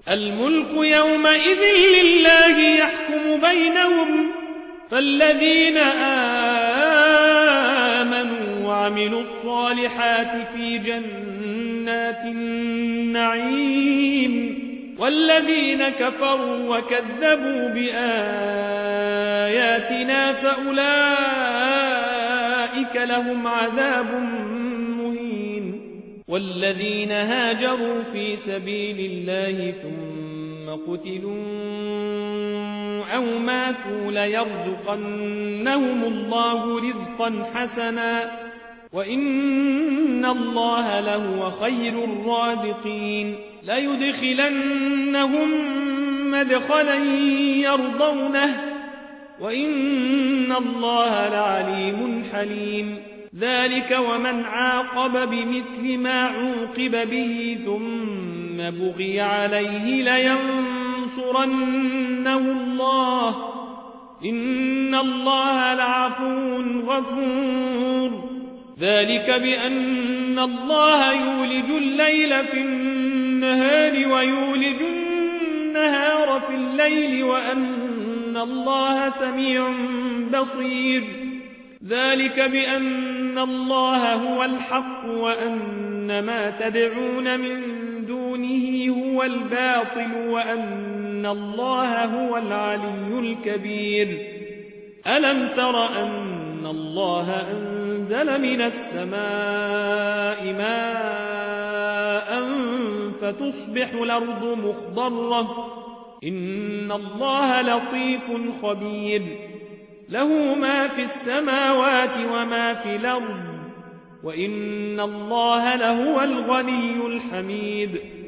الملك يومئذ لله يحكم بينهم فالذين آمنوا وعملوا الصالحات في جنات النعيم والذين كفروا وكذبوا بآياتنا فأولئك لهم عذاب مهين والذين هاجروا في سبيل الله ثم قتلوا أو ماتوا ليرزقنهم الله رزقا حسنا وإن الله لهو خير الرازقين ليدخلنهم مدخلا يرضونه وإن الله لعليم حليم ذلك ومن عاقب بمثل ما عوقب به ثم بغي عليه لينصرنه الله إن الله لعفو غفور ذلك بأن الله يولج الليل في النهار ويولج النهار في الليل وأن الله سميع بصير ذلك بأن الله هو الحق وأن ما تدعون من دونه هو الباطل وأن الله هو العلي الكبير ألم تر أن الله أنزل من السماء ماء فتصبح الأرض مخضرة إن الله لطيف خبير له ما في السماوات وما في الأرض وإن الله لهو الغني الحميد